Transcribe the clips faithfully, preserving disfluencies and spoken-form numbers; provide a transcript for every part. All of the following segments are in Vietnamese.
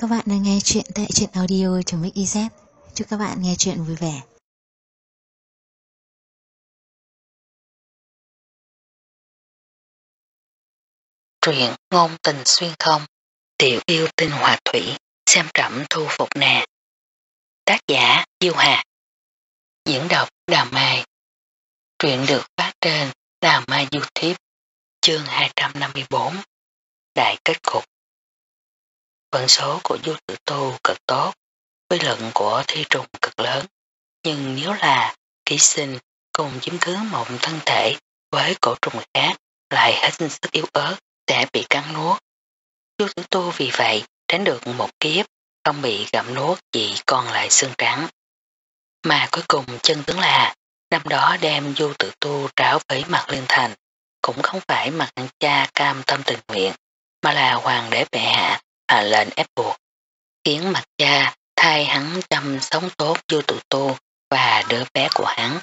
các bạn đang nghe chuyện tại truyện audio.mix.iz. Chúc các bạn nghe chuyện vui vẻ. Truyện ngôn tình xuyên không, tiểu yêu tinh hòa thủy, xem trẫm thu phục nè. Tác giả Diêu Hà. Diễn đọc Đào Mai. Truyện được phát trên Đào Mai YouTube. Chương hai trăm năm mươi bốn. Đại kết cục. Vận số của Du Tử Tu cực tốt, quy luận của thi trùng cực lớn, nhưng nếu là ký sinh cùng chiếm cứ một thân thể với cổ trùng khác lại hết sức yếu ớt sẽ bị cắn nuốt. Du Tử Tu vì vậy tránh được một kiếp, không bị gặm nuốt chỉ còn lại xương trắng. Mà cuối cùng chân tướng là năm đó đem Du Tử Tu tráo với Mạc Liên Thành cũng không phải Mạc cha cam tâm tình nguyện, mà là hoàng đế bệ hạ hạ lệnh ép buộc, khiến Mạc cha thay hắn chăm sống tốt Du Tử Tu và đứa bé của hắn.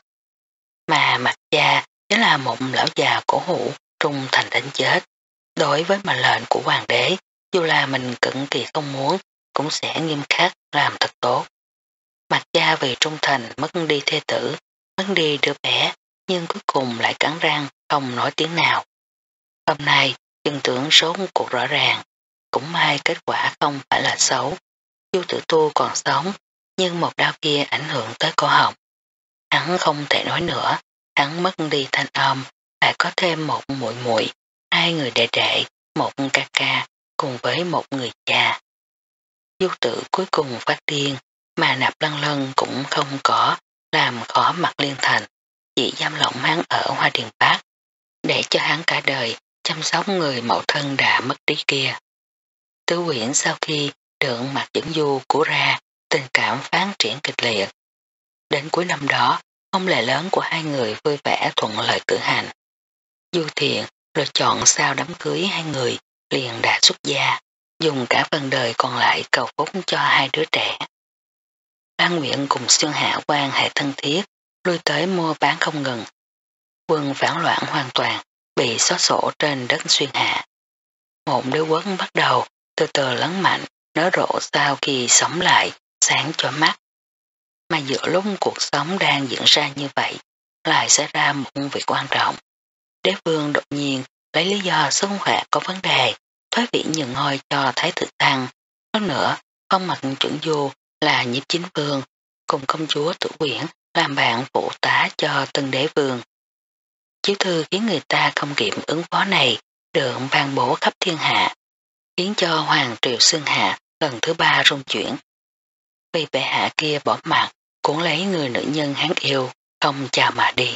Mà Mạc cha chính là một lão già cổ hủ trung thành đến chết. Đối với mệnh lệnh của hoàng đế, dù là mình cực kỳ không muốn, cũng sẽ nghiêm khắc làm thật tốt. Mạc cha vì trung thành mất đi thê tử, mất đi đứa bé, nhưng cuối cùng lại cắn răng không nói tiếng nào. Hôm nay, chân tướng số cuộc rõ ràng, cũng may kết quả không phải là xấu. Du Tử Tu còn sống, nhưng một đau kia ảnh hưởng tới cổ họng. Hắn không thể nói nữa, hắn mất đi thanh âm, lại có thêm một muội muội, hai người đệ đệ, một ca ca, cùng với một người cha. Du Tử cuối cùng phát điên, mà Nạp Lân Lân cũng không có làm khó Mạc Liên Thành, chỉ giam lỏng hắn ở Hoa Điền Bắc, để cho hắn cả đời chăm sóc người mẫu thân đã mất trí kia. Tứ Quyển sau khi được Mạc Dẫn Du cứu ra, tình cảm phát triển kịch liệt. Đến cuối năm đó, hôn lễ lớn của hai người vui vẻ thuận lợi cử hành. Du Thiện lựa chọn sau đám cưới hai người liền đã xuất gia, dùng cả phần đời còn lại cầu phúc cho hai đứa trẻ. Ban Nguyện cùng Xuyên Hạ quan hệ thân thiết, lui tới mua bán không ngừng. Quân phản loạn hoàn toàn bị xóa sổ trên đất Xuyên Hạ. Một đứa quân bắt đầu từ từ lớn mạnh, nở rộ sau khi sống lại, sáng cho mắt. Mà giữa lúc cuộc sống đang diễn ra như vậy, lại xảy ra một việc quan trọng. Đế vương đột nhiên lấy lý do sức khỏe có vấn đề, thoái vị nhường ngôi cho Thái tử Tăng. Hơn nữa, phong Mạc Chuẩn Du là nhiếp chính vương, cùng công chúa Tử Quyển làm bạn phụ tá cho tân đế vương. Chiếu thư khiến người ta không kịp ứng phó này được ban bố khắp thiên hạ, khiến cho Hoàng Triều Xương Hạ lần thứ ba rung chuyển. Vì bệ hạ kia bỏ mặt, cuốn lấy người nữ nhân hắn yêu, không chào mà đi.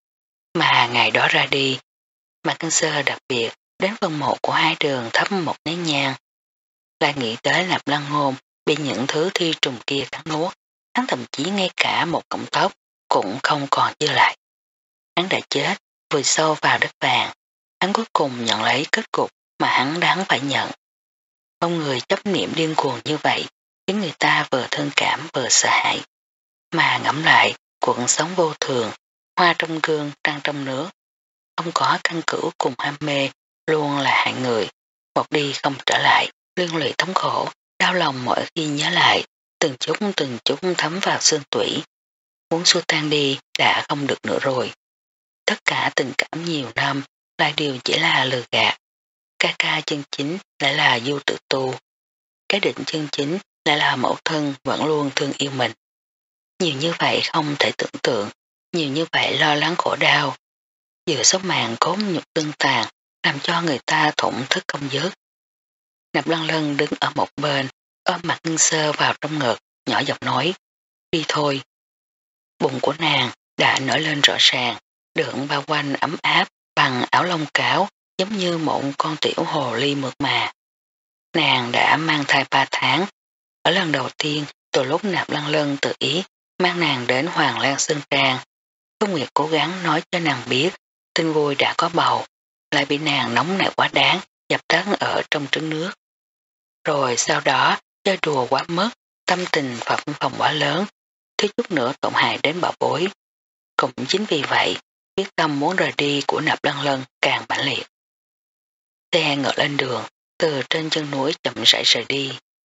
Mà ngày đó ra đi, Mạc Kinh Sơ đặc biệt đến phần mộ của hai đường thắp một nén nhang, lại nghĩ tới Nạp Lăng Ngôn bị những thứ thi trùng kia cắn nuốt, hắn thậm chí ngay cả một cọng tóc cũng không còn dư lại. Hắn đã chết, vùi sâu vào đất vàng, hắn cuối cùng nhận lấy kết cục mà hắn đáng phải nhận. Không người chấp niệm điên cuồng như vậy, khiến người ta vừa thương cảm vừa sợ hãi. Mà ngẫm lại, cuộc sống vô thường, hoa trong gương, trăng trong nước, không có căn cửu cùng ham mê, luôn là hại người, một đi không trở lại, liên lụy thống khổ, đau lòng mỗi khi nhớ lại, từng chút từng chút thấm vào xương tủy. Muốn xua tan đi đã không được nữa rồi. Tất cả tình cảm nhiều năm lại đều chỉ là lừa gạt. Ca ca chân chính lại là Du Tử Tu. Cái định chân chính lại là mẫu thân vẫn luôn thương yêu mình. Nhiều như vậy không thể tưởng tượng, nhiều như vậy lo lắng khổ đau. Vừa sốc mạng cốt nhục tương tàn, làm cho người ta thủng thức không dứt. Nạp Lân Lân đứng ở một bên, ôm Mạc Ngân Sơ vào trong ngực, nhỏ giọng nói, đi thôi. Bụng của nàng đã nở lên rõ ràng, được bao quanh ấm áp bằng áo lông cáo, giống như một con tiểu hồ ly mượt mà. Nàng đã mang thai ba tháng. Ở lần đầu tiên, từ lúc Nạp Lân Lân tự ý mang nàng đến Hoàng Lan Sơn Trang, Phương Nguyệt cố gắng nói cho nàng biết tin vui đã có bầu, lại bị nàng nóng nảy quá đáng dập tắt ở trong trứng nước. Rồi sau đó chơi đùa quá mức, tâm tình phập phồng quá lớn, thiếu chút nữa tổn hại đến bảo bối. Cũng chính vì vậy, quyết tâm muốn rời đi của Nạp Lân Lân càng mãnh liệt. Xe ngựa lên đường, từ trên chân núi chậm rãi rời đi.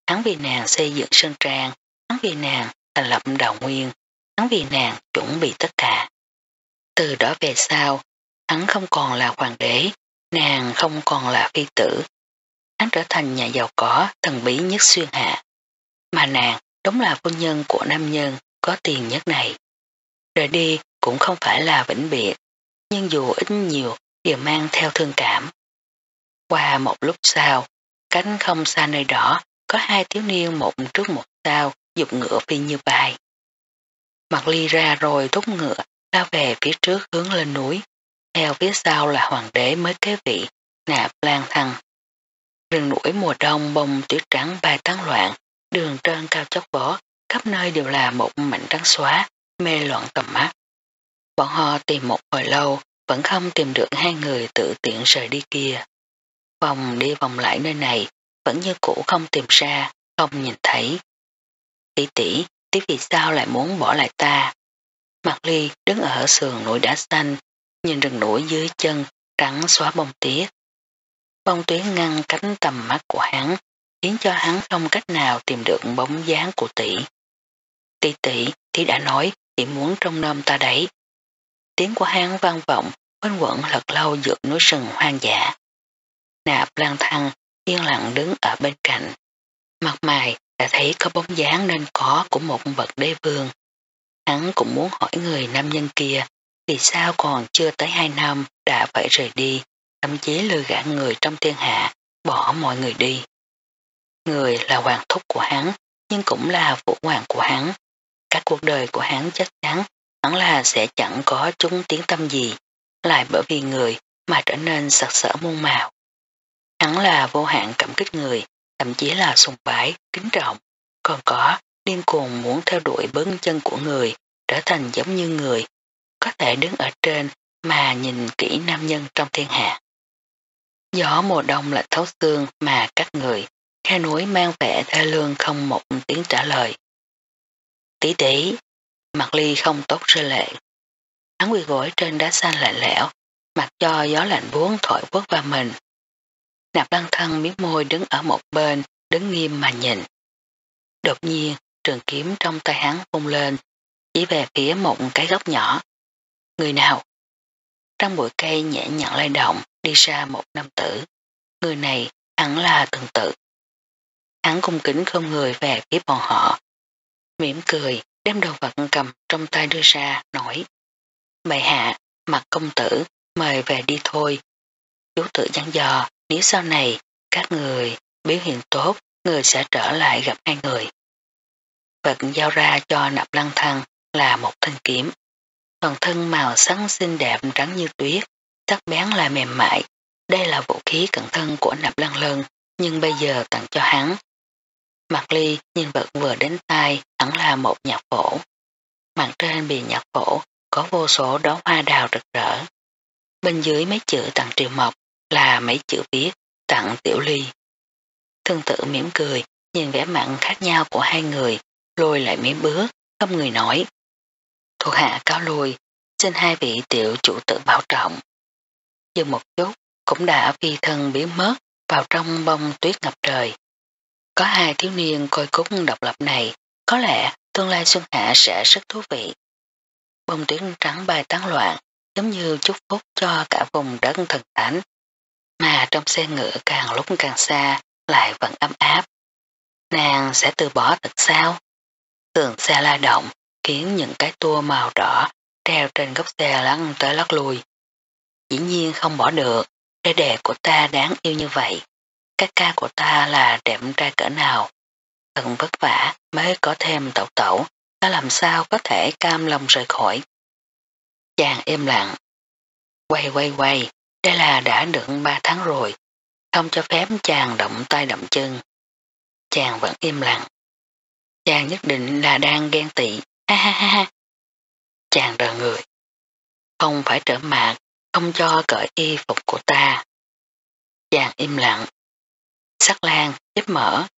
hắn vì nàng xây dựng sơn trang, hắn vì nàng thành lập đạo nguyên, hắn vì nàng chuẩn bị tất cả. Từ đó về sau, hắn không còn là hoàng đế, nàng không còn là phi tử. Hắn trở thành nhà giàu có, thần bí nhất xuyên hạ. Mà nàng đúng là phu nhân của nam nhân có tiền nhất này. Rời đi cũng không phải là vĩnh biệt, nhưng dù ít nhiều đều mang theo thương cảm. Qua một lúc sau, cánh không xa nơi đó, có hai thiếu niên một trước một sau, dục ngựa phi như bay. Mặt Ly ra rồi thúc ngựa, lao về phía trước hướng lên núi, theo phía sau là hoàng đế mới kế vị, Nạp Lan Thăng. Rừng núi mùa đông bông tuyết trắng bay tán loạn, đường trơn cao chót vót, khắp nơi đều là một mảnh trắng xóa, mê loạn tầm mắt. Bọn họ tìm một hồi lâu, vẫn không tìm được hai người tự tiện rời đi kia. Vòng đi vòng lại nơi này, vẫn như cũ không tìm ra, không nhìn thấy. Tỷ tỷ, tỷ vì sao lại muốn bỏ lại ta? Mạc Ly đứng ở sườn núi đá xanh, nhìn rừng núi dưới chân, trắng xóa bông tuyết. Bông tuyết ngăn cánh tầm mắt của hắn, khiến cho hắn không cách nào tìm được bóng dáng của tỷ. Tỷ tỷ, tỷ đã nói, tỷ muốn trông nom ta đấy. Tiếng của hắn vang vọng, quanh quẩn thật lâu giữa núi rừng hoang dã. Nạp Lan Thăng yên lặng đứng ở bên cạnh. Mặt mày đã thấy có bóng dáng nên có của một bậc đế vương. Hắn cũng muốn hỏi người nam nhân kia vì sao còn chưa tới hai năm đã phải rời đi, thậm chí lừa gạt người trong thiên hạ, bỏ mọi người đi. Người là hoàng thúc của hắn, nhưng cũng là phụ hoàng của hắn. Cả cuộc đời của hắn chắc chắn hắn là sẽ chẳng có chúng tiếng tâm gì, lại bởi vì người mà trở nên sặc sỡ muôn màu. Hắn là vô hạn cảm kích người, thậm chí là sùng bái, kính trọng, còn có điên cuồng muốn theo đuổi bước chân của người, trở thành giống như người, có thể đứng ở trên mà nhìn kỹ nam nhân trong thiên hạ. Gió mùa đông lạnh thấu xương mà các người, khe núi mang vẻ thê lương không một tiếng trả lời. Tỷ tỷ, Mạc Ly không tốt rơi lệ. Hắn quỳ gối trên đá xanh lạnh lẽo, mặc cho gió lạnh buốt thổi vuốt vào mình. Nạp Lan Thân miếng môi đứng ở một bên, đứng nghiêm mà nhìn. Đột nhiên, trường kiếm trong tay hắn vung lên, chỉ về phía một cái góc nhỏ. Người nào? Trong bụi cây nhẹ nhàng lay động, đi ra một nam tử. Người này hẳn là Từng Tự. Hắn cung kính không người về phía bọn họ. Mỉm cười, đem đồ vật cầm trong tay đưa ra, nói. Bệ hạ, Mặt công tử, mời về đi thôi. Chú tự dặn dò, nếu sau này các người biểu hiện tốt, người sẽ trở lại gặp hai người. Vật giao ra cho Nạp Lan Thăng là một thanh kiếm. Toàn thân màu sắc xinh đẹp trắng như tuyết, sắc bén lại mềm mại. Đây là vũ khí cận thân của Nạp Lan Lân, nhưng bây giờ tặng cho hắn. Mạc Ly nhìn vật vừa đến tay, hẳn là một nhạc phổ. Mặt trên bìa nhạc phổ có vô số đóa hoa đào rực rỡ. Bên dưới mấy chữ tặng Triều Mộc là mấy chữ viết tặng Tiểu Ly. Thương Tự mỉm cười, nhìn vẻ mặn khác nhau của hai người, lùi lại mấy bước, không người nói. Thuộc hạ cáo lui, xin hai vị tiểu chủ tự bảo trọng. Dừng một chút, cũng đã phi thân biến mất vào trong bông tuyết ngập trời. Có hai thiếu niên coi cúc độc lập này, có lẽ tương lai xuân hạ sẽ rất thú vị. Bông tuyết trắng bay tán loạn, giống như chúc phúc cho cả vùng đất thần thánh. Mà trong xe ngựa càng lúc càng xa, lại vẫn ấm áp. Nàng sẽ từ bỏ thật sao? Tường xe la động, khiến những cái tua màu đỏ treo trên góc xe lăn tới lắc lui. Dĩ nhiên không bỏ được, đế đệ của ta đáng yêu như vậy. Các ca của ta là đẹp trai cỡ nào. Thật vất vả mới có thêm tẩu tẩu, ta làm sao có thể cam lòng rời khỏi. Chàng im lặng. Quay quay quay, đây là đã được ba tháng rồi, không cho phép chàng động tay động chân. Chàng vẫn im lặng. Chàng nhất định là đang ghen tị, ha ha ha ha. Chàng đờ người. Không phải trở mặt, không cho cởi y phục của ta. Chàng im lặng. Sắc Lan, giúp mở.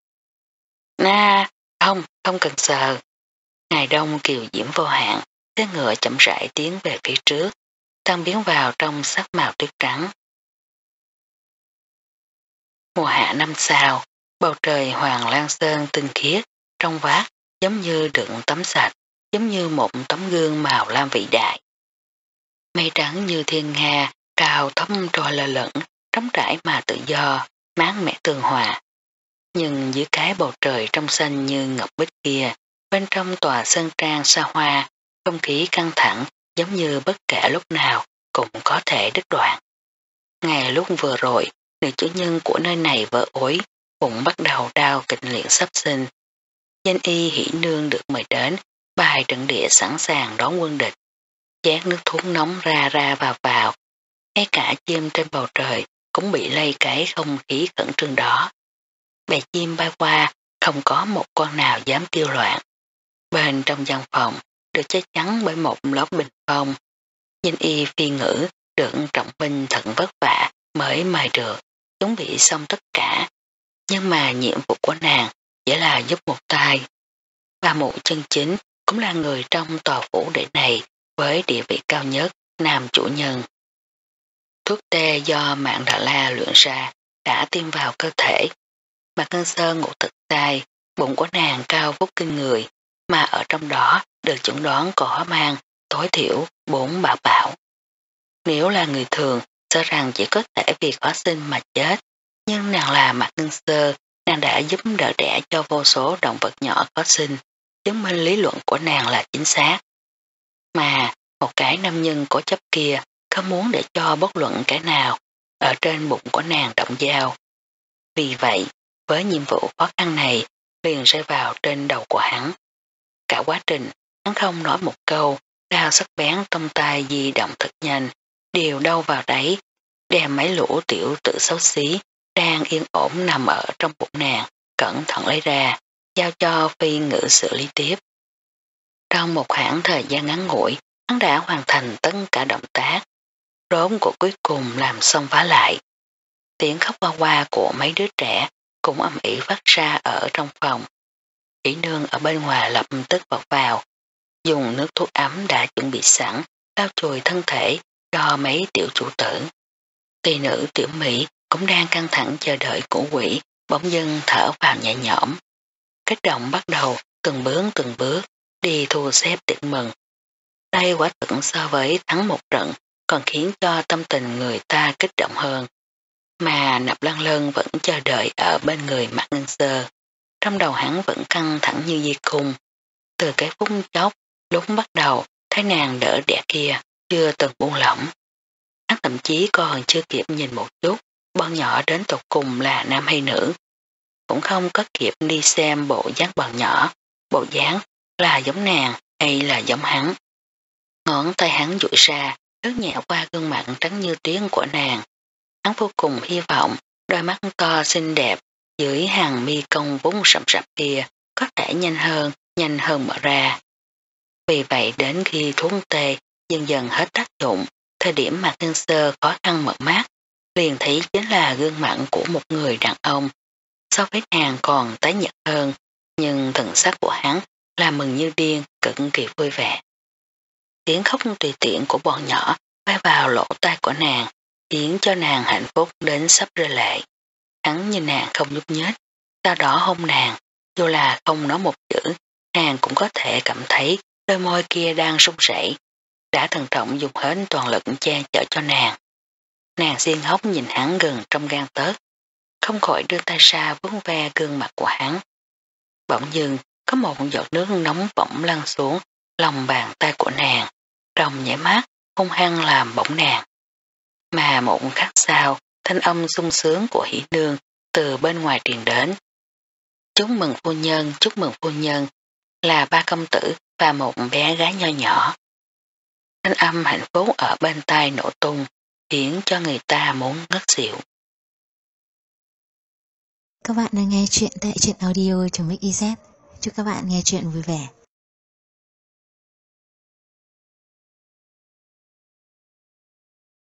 Na, không, không cần sờ. Ngày đông kiều diễm vô hạn, xe ngựa chậm rãi tiến về phía trước, tan biến vào trong sắc màu tuyết trắng. Mùa hạ năm sau, Bầu trời hoàng lan sơn tinh khiết, trong vát, giống như đựng tắm sạch, giống như một tấm gương màu lam vĩ đại. Mây trắng như thiên nga, cao thấp trôi lơ lửng, trống trải mà tự do, mát mẻ tường hòa. Nhưng dưới cái bầu trời trong xanh như ngọc bích kia, bên trong tòa sơn trang xa hoa, không khí căng thẳng giống như bất kể lúc nào cũng có thể đứt đoạn. Ngay lúc vừa rồi, nữ chủ nhân của nơi này vỡ ối, cũng bắt đầu đau kịch liệt sắp sinh. Danh y hỷ nương được mời đến, bài trận địa sẵn sàng đón quân địch. Chén nước thuốc nóng ra ra vào vào, ngay cả chim trên bầu trời cũng bị lây cái không khí khẩn trương đó. Bè chim bay qua, không có một con nào dám kêu loạn. Bên trong văn phòng, được che chắn bởi một lớp bình phong. Danh y phi ngữ, được trọng binh thận vất vả mới mài được, chuẩn bị xong tất cả. Nhưng mà nhiệm vụ của nàng chỉ là giúp một tay. Bà mụ chân chính cũng là người trong tòa phủ đệ này với địa vị cao nhất, nam chủ nhân. Thuốc tê do Mạng Đà La luyện ra đã tiêm vào cơ thể. Mạc Ngân Sơn ngủ thật sai, bụng của nàng cao vút kinh người, mà ở trong đó được chuẩn đoán có mang tối thiểu bốn bảo bảo. Nếu là người thường, sợ rằng chỉ có thể vì khó sinh mà chết, nhưng nàng là Mạc Ngân Sơn, nàng đã giúp đỡ đẻ cho vô số động vật nhỏ khó sinh, chứng minh lý luận của nàng là chính xác. Mà một cái nam nhân cố chấp kia không muốn để cho bất luận cái nào ở trên bụng của nàng động dao. Vì vậy, với nhiệm vụ khó khăn này liền rơi vào trên đầu của hắn. Cả quá trình, hắn không nói một câu, đao sắc bén trong tay di động thật nhanh, đều đâu vào đấy, đem mấy lũ tiểu tự xấu xí đang yên ổn nằm ở trong bụng nàng, cẩn thận lấy ra, giao cho phi ngữ xử lý tiếp. Trong một khoảng thời gian ngắn ngủi, hắn đã hoàn thành tất cả động tác, rốn của cuối cùng làm xong vá lại. Tiếng khóc qua qua của mấy đứa trẻ cũng âm ỉ phát ra ở trong phòng. Chỉ nương ở bên ngoài lập tức vọt vào, dùng nước thuốc ấm đã chuẩn bị sẵn, lau chùi thân thể cho mấy tiểu chủ tử. Tỳ nữ tiểu Mỹ cũng đang căng thẳng chờ đợi của quỷ, bỗng dưng thở vào nhẹ nhõm. Kích động bắt đầu từng bước từng bước đi thu xếp tiệc mừng. Đây quả thực so với thắng một trận còn khiến cho tâm tình người ta kích động hơn. Mà Nạp Lăng Lân vẫn chờ đợi ở bên người Mạc Ngân Sơ. Trong đầu hắn vẫn căng thẳng như dây cung. Từ cái phút chốc, lúc bắt đầu, thấy nàng đỡ đẻ kia, chưa từng buông lỏng. Hắn thậm chí còn chưa kịp nhìn một chút, bọn nhỏ đến tột cùng là nam hay nữ. Cũng không có kịp đi xem bộ dáng bọn nhỏ, bộ dáng là giống nàng hay là giống hắn. Ngón tay hắn duỗi ra, lướt nhẹ qua gương mặt trắng như tuyến của nàng. Hắn vô cùng hy vọng đôi mắt to xinh đẹp dưới hàng mi cong vốn sầm sập kia có thể nhanh hơn, nhanh hơn mở ra. Vì vậy đến khi thuốc tê dần dần hết tác dụng, thời điểm Mạc Ngân Sơ khó khăn mở mắt, liền thấy chính là gương mặt của một người đàn ông. So với nàng còn tái nhợt hơn, nhưng thần sắc của hắn là mừng như điên, cực kỳ vui vẻ. Tiếng khóc tùy tiện của bọn nhỏ bay vào lỗ tai của nàng, khiến cho nàng hạnh phúc đến sắp rơi lệ. Hắn nhìn nàng không nhúc nhích, sau đó hôn nàng, dù là không nói một chữ, nàng cũng có thể cảm thấy đôi môi kia đang run rẩy, đã thần trọng dùng hết toàn lực che chở cho nàng. Nàng xiên hốc nhìn hắn gần trong gan tớt, không khỏi đưa tay ra vuốt ve gương mặt của hắn. Bỗng dưng có một giọt nước nóng bỏng lăn xuống lòng bàn tay của nàng, trong nhảy mắt hung hăng làm bỏng nàng. Mà một khắc sau, thanh âm sung sướng của hỷ nương từ bên ngoài truyền đến. Chúc mừng phu nhân, chúc mừng phu nhân, là ba công tử và một bé gái nho nhỏ. Thanh âm hạnh phúc ở bên tai nổ tung, khiến cho người ta muốn ngất xỉu. Các bạn đang nghe chuyện tại truyện audio.mixyz. Chúc các bạn nghe chuyện vui vẻ.